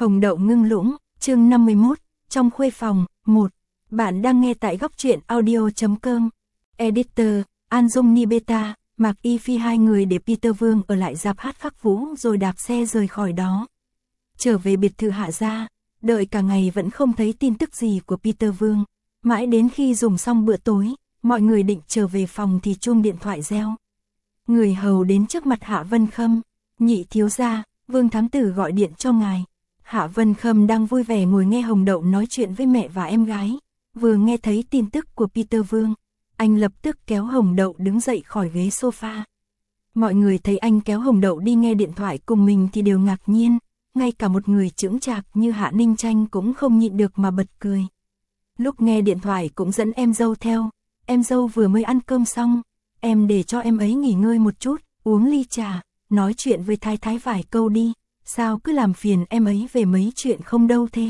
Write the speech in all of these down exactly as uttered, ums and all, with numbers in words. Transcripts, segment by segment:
Hồng đậu ngưng lũng, chương năm mươi mốt, trong khuê phòng, một. Bạn đang nghe tại góc truyện audio chấm com. Editor, An Dung Nibeta, Mạc Y Phi hai người để Peter Vương ở lại rạp hát Khắc Vũ rồi đạp xe rời khỏi đó. Trở về biệt thự Hạ gia, đợi cả ngày vẫn không thấy tin tức gì của Peter Vương. Mãi đến khi dùng xong bữa tối, mọi người định trở về phòng thì chuông điện thoại reo. Người hầu đến trước mặt Hạ Vân Khâm, nhị thiếu gia, Vương thám tử gọi điện cho ngài. Hạ Vân Khâm đang vui vẻ ngồi nghe Hồng Đậu nói chuyện với mẹ và em gái. Vừa nghe thấy tin tức của Peter Vương, anh lập tức kéo Hồng Đậu đứng dậy khỏi ghế sofa. Mọi người thấy anh kéo Hồng Đậu đi nghe điện thoại cùng mình thì đều ngạc nhiên, ngay cả một người chững chạc như Hạ Ninh Tranh cũng không nhịn được mà bật cười. Lúc nghe điện thoại cũng dẫn em dâu theo, em dâu vừa mới ăn cơm xong, em để cho em ấy nghỉ ngơi một chút, uống ly trà, nói chuyện với thái thái vài câu đi, sao cứ làm phiền em ấy về mấy chuyện không đâu thế.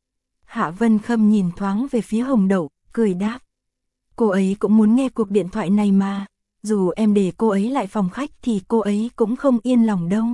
Hạ Vân Khâm nhìn thoáng về phía Hồng Đậu, cười đáp. Cô ấy cũng muốn nghe cuộc điện thoại này mà, dù em để cô ấy lại phòng khách thì cô ấy cũng không yên lòng đâu.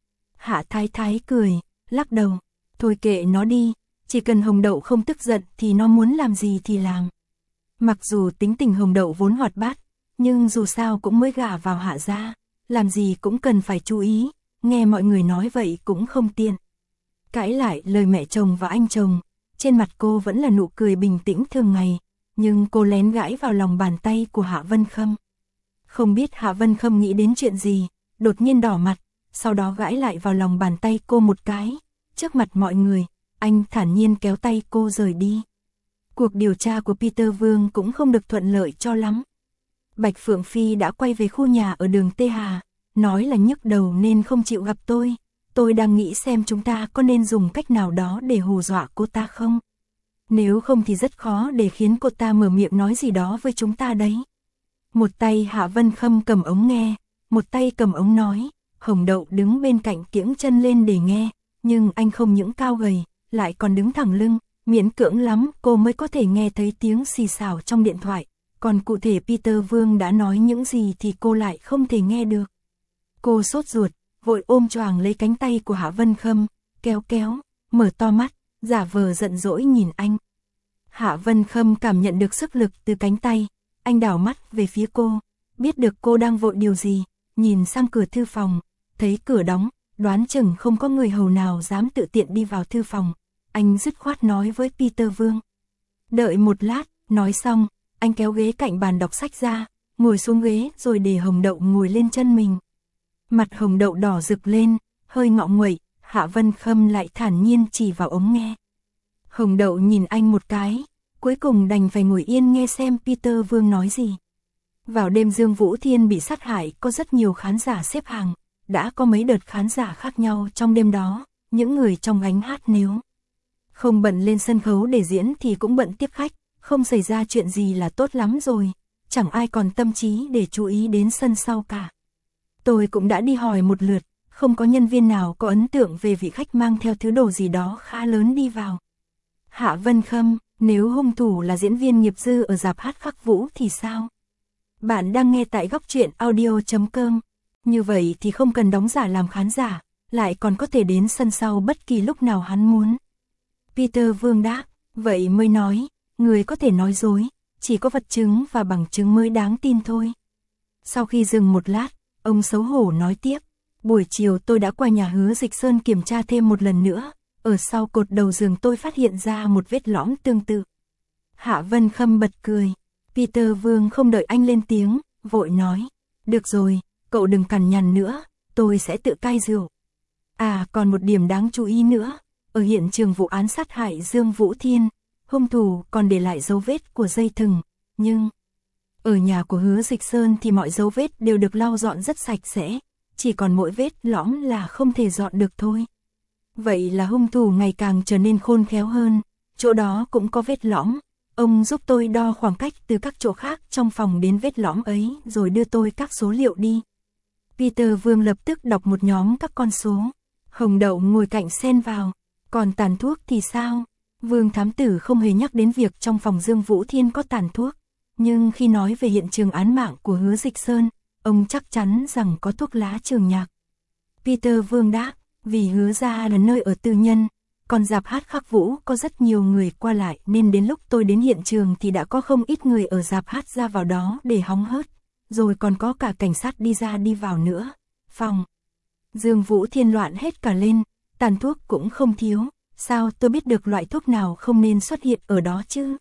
Hạ Thái Thái cười, lắc đầu, thôi kệ nó đi, chỉ cần Hồng Đậu không tức giận thì nó muốn làm gì thì làm. Mặc dù tính tình Hồng Đậu vốn hoạt bát, nhưng dù sao cũng mới gả vào Hạ gia, làm gì cũng cần phải chú ý, nghe mọi người nói vậy cũng không tiện. Cãi lại lời mẹ chồng và anh chồng, trên mặt cô vẫn là nụ cười bình tĩnh thường ngày, nhưng cô lén gãi vào lòng bàn tay của Hạ Vân Khâm. Không biết Hạ Vân Khâm nghĩ đến chuyện gì, đột nhiên đỏ mặt, sau đó gãi lại vào lòng bàn tay cô một cái. Trước mặt mọi người, anh thản nhiên kéo tay cô rời đi. Cuộc điều tra của Peter Vương cũng không được thuận lợi cho lắm. Bạch Phượng Phi đã quay về khu nhà ở đường Tê Hà, nói là nhức đầu nên không chịu gặp tôi. Tôi đang nghĩ xem chúng ta có nên dùng cách nào đó để hù dọa cô ta không? Nếu không thì rất khó để khiến cô ta mở miệng nói gì đó với chúng ta đấy. Một tay Hạ Vân Khâm cầm ống nghe, một tay cầm ống nói. Hồng Đậu đứng bên cạnh kiễng chân lên để nghe, nhưng anh không những cao gầy, lại còn đứng thẳng lưng, miễn cưỡng lắm cô mới có thể nghe thấy tiếng xì xào trong điện thoại. Còn cụ thể Peter Vương đã nói những gì thì cô lại không thể nghe được. Cô sốt ruột, vội ôm choàng lấy cánh tay của Hạ Vân Khâm, kéo kéo, mở to mắt, giả vờ giận dỗi nhìn anh. Hạ Vân Khâm cảm nhận được sức lực từ cánh tay, anh đảo mắt về phía cô, biết được cô đang vội điều gì, nhìn sang cửa thư phòng, thấy cửa đóng, đoán chừng không có người hầu nào dám tự tiện đi vào thư phòng. Anh dứt khoát nói với Peter Vương. Đợi một lát, nói xong, anh kéo ghế cạnh bàn đọc sách ra, ngồi xuống ghế rồi để Hồng Đậu ngồi lên chân mình. Mặt Hồng Đậu đỏ rực lên, hơi ngọ nguậy, Hạ Vân Khâm lại thản nhiên chỉ vào ống nghe. Hồng Đậu nhìn anh một cái, cuối cùng đành phải ngồi yên nghe xem Peter Vương nói gì. Vào đêm Dương Vũ Thiên bị sát hại có rất nhiều khán giả xếp hàng, đã có mấy đợt khán giả khác nhau trong đêm đó, những người trong gánh hát nếu không bận lên sân khấu để diễn thì cũng bận tiếp khách, không xảy ra chuyện gì là tốt lắm rồi, chẳng ai còn tâm trí để chú ý đến sân sau cả. Tôi cũng đã đi hỏi một lượt, không có nhân viên nào có ấn tượng về vị khách mang theo thứ đồ gì đó khá lớn đi vào. Hạ Vân Khâm, nếu hung thủ là diễn viên nghiệp dư ở rạp hát Khắc Vũ thì sao? Bạn đang nghe tại góc truyện audio chấm com. Như vậy thì không cần đóng giả làm khán giả, lại còn có thể đến sân sau bất kỳ lúc nào hắn muốn. Peter Vương đáp, vậy mới nói, người có thể nói dối, chỉ có vật chứng và bằng chứng mới đáng tin thôi. Sau khi dừng một lát, ông xấu hổ nói tiếp, buổi chiều tôi đã qua nhà Hứa Dịch Sơn kiểm tra thêm một lần nữa, ở sau cột đầu giường tôi phát hiện ra một vết lõm tương tự. Hạ Vân Khâm bật cười, Peter Vương không đợi anh lên tiếng, vội nói, được rồi, cậu đừng cằn nhằn nữa, tôi sẽ tự cai rượu. À còn một điểm đáng chú ý nữa, ở hiện trường vụ án sát hại Dương Vũ Thiên, hung thủ còn để lại dấu vết của dây thừng, nhưng ở nhà của Hứa Dịch Sơn thì mọi dấu vết đều được lau dọn rất sạch sẽ, chỉ còn mỗi vết lõm là không thể dọn được thôi. Vậy là hung thủ ngày càng trở nên khôn khéo hơn, chỗ đó cũng có vết lõm, ông giúp tôi đo khoảng cách từ các chỗ khác trong phòng đến vết lõm ấy rồi đưa tôi các số liệu đi. Peter Vương lập tức đọc một nhóm các con số, Hồng Đậu ngồi cạnh xen vào, còn tàn thuốc thì sao? Vương thám tử không hề nhắc đến việc trong phòng Dương Vũ Thiên có tàn thuốc, nhưng khi nói về hiện trường án mạng của Hứa Dịch Sơn, ông chắc chắn rằng có thuốc lá trường nhạc. Peter Vương đáp, vì Hứa gia là nơi ở tư nhân, còn rạp hát Khắc Vũ có rất nhiều người qua lại nên đến lúc tôi đến hiện trường thì đã có không ít người ở rạp hát ra vào đó để hóng hớt, rồi còn có cả cảnh sát đi ra đi vào nữa. Phòng Dương Vũ Thiên loạn hết cả lên, tàn thuốc cũng không thiếu, sao tôi biết được loại thuốc nào không nên xuất hiện ở đó chứ?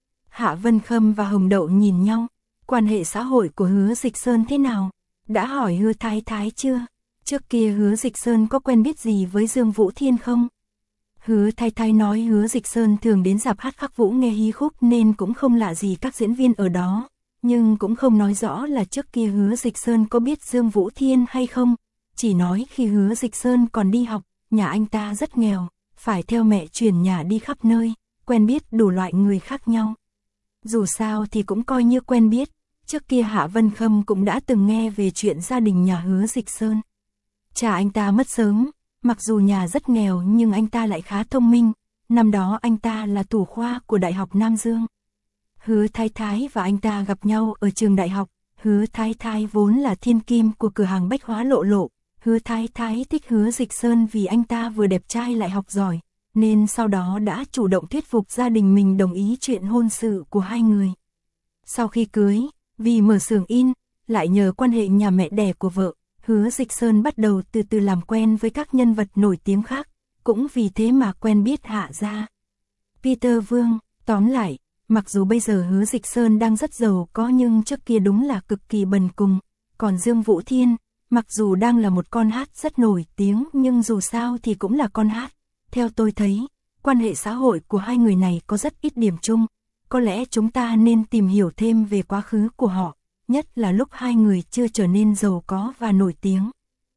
Hạ Vân Khâm và Hồng Đậu nhìn nhau, quan hệ xã hội của Hứa Dịch Sơn thế nào? Đã hỏi Hứa Thái Thái chưa? Trước kia Hứa Dịch Sơn có quen biết gì với Dương Vũ Thiên không? Hứa Thái Thái nói Hứa Dịch Sơn thường đến rạp hát Khắc Vũ nghe hí khúc nên cũng không lạ gì các diễn viên ở đó, nhưng cũng không nói rõ là trước kia Hứa Dịch Sơn có biết Dương Vũ Thiên hay không, chỉ nói khi Hứa Dịch Sơn còn đi học, nhà anh ta rất nghèo, phải theo mẹ chuyển nhà đi khắp nơi, quen biết đủ loại người khác nhau. Dù sao thì cũng coi như quen biết, trước kia Hạ Vân Khâm cũng đã từng nghe về chuyện gia đình nhà Hứa Dịch Sơn. Cha anh ta mất sớm, mặc dù nhà rất nghèo nhưng anh ta lại khá thông minh, năm đó anh ta là thủ khoa của Đại học Nam Dương. Hứa Thái Thái và anh ta gặp nhau ở trường đại học, Hứa Thái Thái vốn là thiên kim của cửa hàng bách hóa Lộ Lộ, Hứa Thái Thái thích Hứa Dịch Sơn vì anh ta vừa đẹp trai lại học giỏi, nên sau đó đã chủ động thuyết phục gia đình mình đồng ý chuyện hôn sự của hai người. Sau khi cưới, vì mở xưởng in, lại nhờ quan hệ nhà mẹ đẻ của vợ, Hứa Dịch Sơn bắt đầu từ từ làm quen với các nhân vật nổi tiếng khác, cũng vì thế mà quen biết Hạ gia. Peter Vương, tóm lại, mặc dù bây giờ Hứa Dịch Sơn đang rất giàu có nhưng trước kia đúng là cực kỳ bần cùng, còn Dương Vũ Thiên, mặc dù đang là một con hát rất nổi tiếng nhưng dù sao thì cũng là con hát. Theo tôi thấy, quan hệ xã hội của hai người này có rất ít điểm chung, có lẽ chúng ta nên tìm hiểu thêm về quá khứ của họ, nhất là lúc hai người chưa trở nên giàu có và nổi tiếng.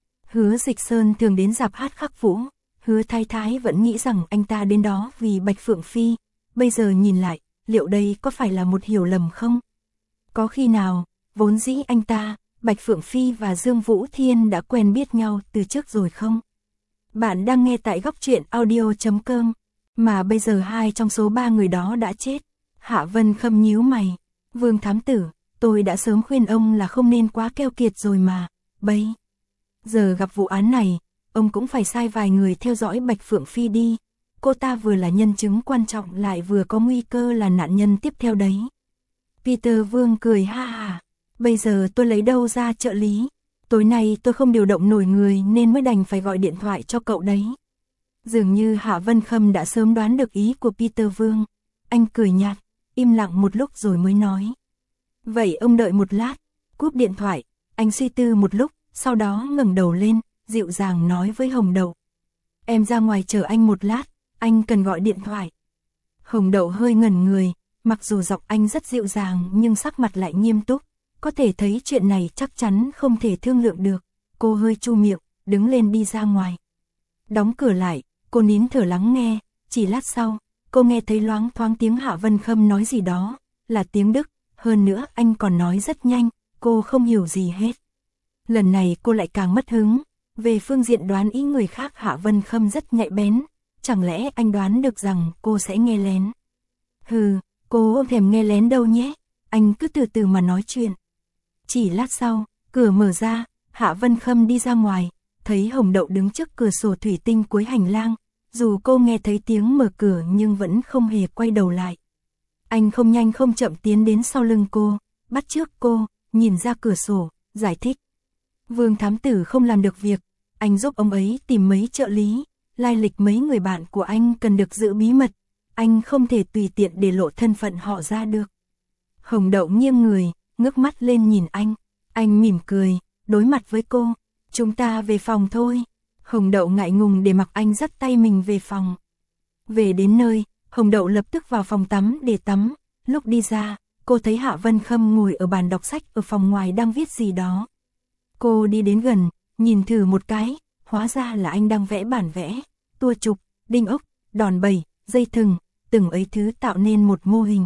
Hứa Dịch Sơn thường đến rạp hát Khắc Vũ, Hứa Thái Thái vẫn nghĩ rằng anh ta đến đó vì Bạch Phượng Phi, bây giờ nhìn lại, liệu đây có phải là một hiểu lầm không? Có khi nào, vốn dĩ anh ta, Bạch Phượng Phi và Dương Vũ Thiên đã quen biết nhau từ trước rồi không? Bạn đang nghe tại góc truyện audio chấm com, mà bây giờ hai trong số ba người đó đã chết. Hạ Vân Khâm nhíu mày, Vương thám tử, tôi đã sớm khuyên ông là không nên quá keo kiệt rồi mà, bây giờ gặp vụ án này, ông cũng phải sai vài người theo dõi Bạch Phượng Phi đi, cô ta vừa là nhân chứng quan trọng lại vừa có nguy cơ là nạn nhân tiếp theo đấy. Peter Vương cười ha ha, bây giờ tôi lấy đâu ra trợ lý, tối nay tôi không điều động nổi người nên mới đành phải gọi điện thoại cho cậu đấy. Dường như Hạ Vân Khâm đã sớm đoán được ý của Peter Vương, anh cười nhạt, im lặng một lúc rồi mới nói. Vậy ông đợi một lát, cúp điện thoại, anh suy tư một lúc, sau đó ngẩng đầu lên, dịu dàng nói với Hồng Đậu. Em ra ngoài chờ anh một lát, anh cần gọi điện thoại. Hồng Đậu hơi ngẩn người, mặc dù giọng anh rất dịu dàng nhưng sắc mặt lại nghiêm túc, có thể thấy chuyện này chắc chắn không thể thương lượng được. Cô hơi chu miệng, đứng lên đi ra ngoài. Đóng cửa lại, cô nín thở lắng nghe, chỉ lát sau, cô nghe thấy loáng thoáng tiếng Hạ Vân Khâm nói gì đó, là tiếng Đức, hơn nữa anh còn nói rất nhanh, cô không hiểu gì hết. Lần này cô lại càng mất hứng, về phương diện đoán ý người khác Hạ Vân Khâm rất nhạy bén, chẳng lẽ anh đoán được rằng cô sẽ nghe lén. Hừ, cô không thèm nghe lén đâu nhé, anh cứ từ từ mà nói chuyện. Chỉ lát sau, cửa mở ra, Hạ Vân Khâm đi ra ngoài, thấy Hồng Đậu đứng trước cửa sổ thủy tinh cuối hành lang, dù cô nghe thấy tiếng mở cửa nhưng vẫn không hề quay đầu lại. Anh không nhanh không chậm tiến đến sau lưng cô, bắt chước cô, nhìn ra cửa sổ, giải thích. Vương thám tử không làm được việc, anh giúp ông ấy tìm mấy trợ lý, lai lịch mấy người bạn của anh cần được giữ bí mật, anh không thể tùy tiện để lộ thân phận họ ra được. Hồng Đậu nghiêng người, ngước mắt lên nhìn anh, anh mỉm cười, đối mặt với cô, chúng ta về phòng thôi. Hồng Đậu ngại ngùng để mặc anh dắt tay mình về phòng. Về đến nơi, Hồng Đậu lập tức vào phòng tắm để tắm, lúc đi ra, cô thấy Hạ Vân Khâm ngồi ở bàn đọc sách ở phòng ngoài đang viết gì đó. Cô đi đến gần, nhìn thử một cái, hóa ra là anh đang vẽ bản vẽ, tua trục, đinh ốc, đòn bẩy, dây thừng, từng ấy thứ tạo nên một mô hình.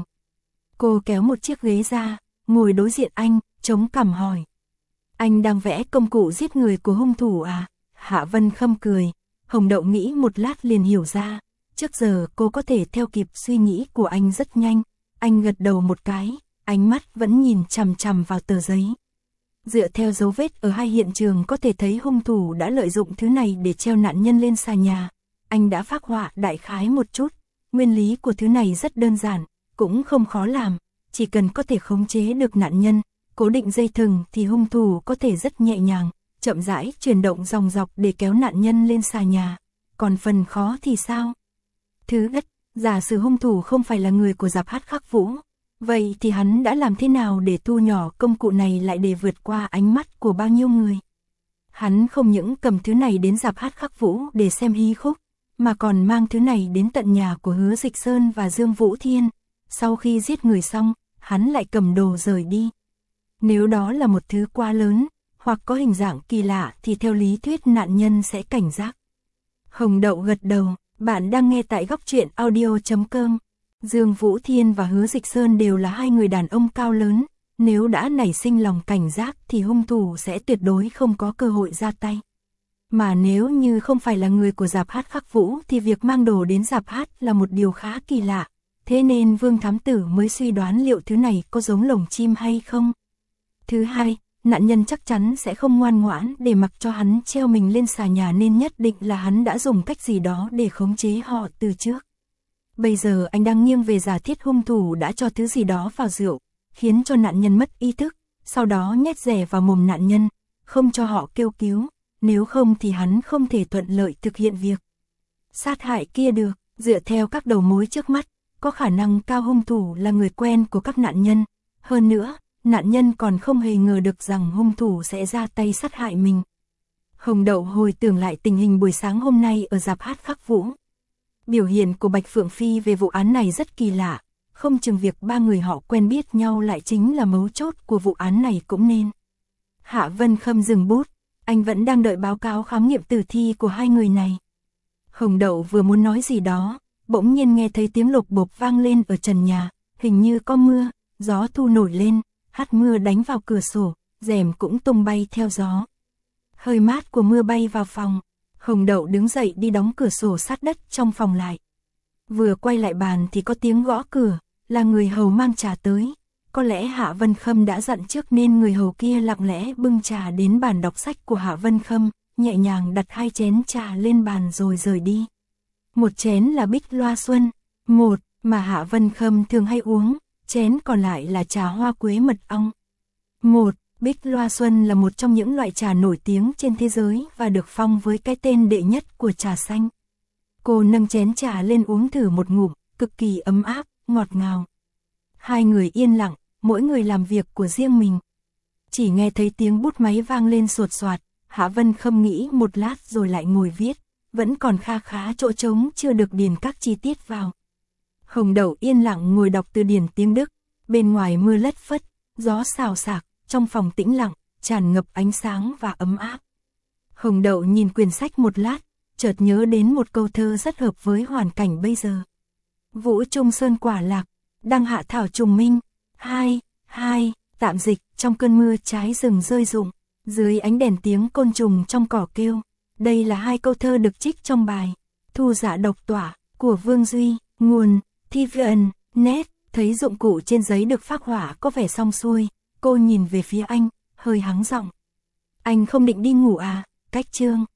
Cô kéo một chiếc ghế ra, ngồi đối diện anh, chống cằm hỏi. Anh đang vẽ công cụ giết người của hung thủ à? Hạ Vân Khâm cười, Hồng Đậu nghĩ một lát liền hiểu ra, trước giờ cô có thể theo kịp suy nghĩ của anh rất nhanh, anh gật đầu một cái, ánh mắt vẫn nhìn chằm chằm vào tờ giấy. Dựa theo dấu vết ở hai hiện trường có thể thấy hung thủ đã lợi dụng thứ này để treo nạn nhân lên xà nhà, anh đã phác họa đại khái một chút. Nguyên lý của thứ này rất đơn giản, cũng không khó làm, chỉ cần có thể khống chế được nạn nhân, cố định dây thừng thì hung thủ có thể rất nhẹ nhàng, chậm rãi chuyển động dòng dọc để kéo nạn nhân lên xà nhà. Còn phần khó thì sao? Thứ nhất, giả sử hung thủ không phải là người của Giạp Hát Khắc Vũ, vậy thì hắn đã làm thế nào để thu nhỏ công cụ này lại để vượt qua ánh mắt của bao nhiêu người? Hắn không những cầm thứ này đến Giạp Hát Khắc Vũ để xem hí khúc, mà còn mang thứ này đến tận nhà của Hứa Dịch Sơn và Dương Vũ Thiên. Sau khi giết người xong, hắn lại cầm đồ rời đi. Nếu đó là một thứ quá lớn, hoặc có hình dạng kỳ lạ thì theo lý thuyết nạn nhân sẽ cảnh giác. Hồng Đậu gật đầu, bạn đang nghe tại góc truyện audio chấm com. Dương Vũ Thiên và Hứa Dịch Sơn đều là hai người đàn ông cao lớn, nếu đã nảy sinh lòng cảnh giác thì hung thủ sẽ tuyệt đối không có cơ hội ra tay. Mà nếu như không phải là người của Giạp Hát Khắc Vũ thì việc mang đồ đến Giạp Hát là một điều khá kỳ lạ, thế nên Vương Thám Tử mới suy đoán liệu thứ này có giống lồng chim hay không. Thứ hai, nạn nhân chắc chắn sẽ không ngoan ngoãn để mặc cho hắn treo mình lên xà nhà nên nhất định là hắn đã dùng cách gì đó để khống chế họ từ trước. Bây giờ anh đang nghiêng về giả thiết hung thủ đã cho thứ gì đó vào rượu, khiến cho nạn nhân mất ý thức, sau đó nhét rẻ vào mồm nạn nhân, không cho họ kêu cứu, nếu không thì hắn không thể thuận lợi thực hiện việc sát hại kia được. Dựa theo các đầu mối trước mắt, có khả năng cao hung thủ là người quen của các nạn nhân, hơn nữa, nạn nhân còn không hề ngờ được rằng hung thủ sẽ ra tay sát hại mình. Hồng Đậu hồi tưởng lại tình hình buổi sáng hôm nay ở Giạp Hát Khắc Vũ. Biểu hiện của Bạch Phượng Phi về vụ án này rất kỳ lạ, không chừng việc ba người họ quen biết nhau lại chính là mấu chốt của vụ án này cũng nên. Hạ Vân Khâm dừng bút, anh vẫn đang đợi báo cáo khám nghiệm tử thi của hai người này. Hồng Đậu vừa muốn nói gì đó, bỗng nhiên nghe thấy tiếng lục bộp vang lên ở trần nhà, hình như có mưa, gió thu nổi lên, hắt mưa đánh vào cửa sổ, rèm cũng tung bay theo gió. Hơi mát của mưa bay vào phòng, Hồng Đậu đứng dậy đi đóng cửa sổ sát đất trong phòng lại. Vừa quay lại bàn thì có tiếng gõ cửa, là người hầu mang trà tới. Có lẽ Hạ Vân Khâm đã dặn trước nên người hầu kia lặng lẽ bưng trà đến bàn đọc sách của Hạ Vân Khâm, nhẹ nhàng đặt hai chén trà lên bàn rồi rời đi. Một chén là Bích Loa Xuân, một mà Hạ Vân Khâm thường hay uống, chén còn lại là trà hoa quế mật ong. Một, Bích Loa Xuân là một trong những loại trà nổi tiếng trên thế giới và được phong với cái tên đệ nhất của trà xanh. Cô nâng chén trà lên uống thử một ngụm, cực kỳ ấm áp, ngọt ngào. Hai người yên lặng, mỗi người làm việc của riêng mình. Chỉ nghe thấy tiếng bút máy vang lên sột soạt, Hạ Vân Khâm nghĩ một lát rồi lại ngồi viết, vẫn còn kha khá chỗ trống chưa được điền các chi tiết vào. Hồng Đậu yên lặng ngồi đọc từ điển tiếng Đức, bên ngoài mưa lất phất, gió xào xạc, trong phòng tĩnh lặng, tràn ngập ánh sáng và ấm áp. Hồng Đậu nhìn quyển sách một lát, chợt nhớ đến một câu thơ rất hợp với hoàn cảnh bây giờ. Vũ trung sơn quả lạc, đăng hạ thảo trùng minh, hai, hai, tạm dịch, trong cơn mưa trái rừng rơi rụng, dưới ánh đèn tiếng côn trùng trong cỏ kêu. Đây là hai câu thơ được trích trong bài Thu Giả Độc Tỏa của Vương Duy, nguồn thi vê en net. Thấy dụng cụ trên giấy được phác họa có vẻ xong xuôi, cô nhìn về phía anh, hơi hắng giọng. Anh không định đi ngủ à? Cách chương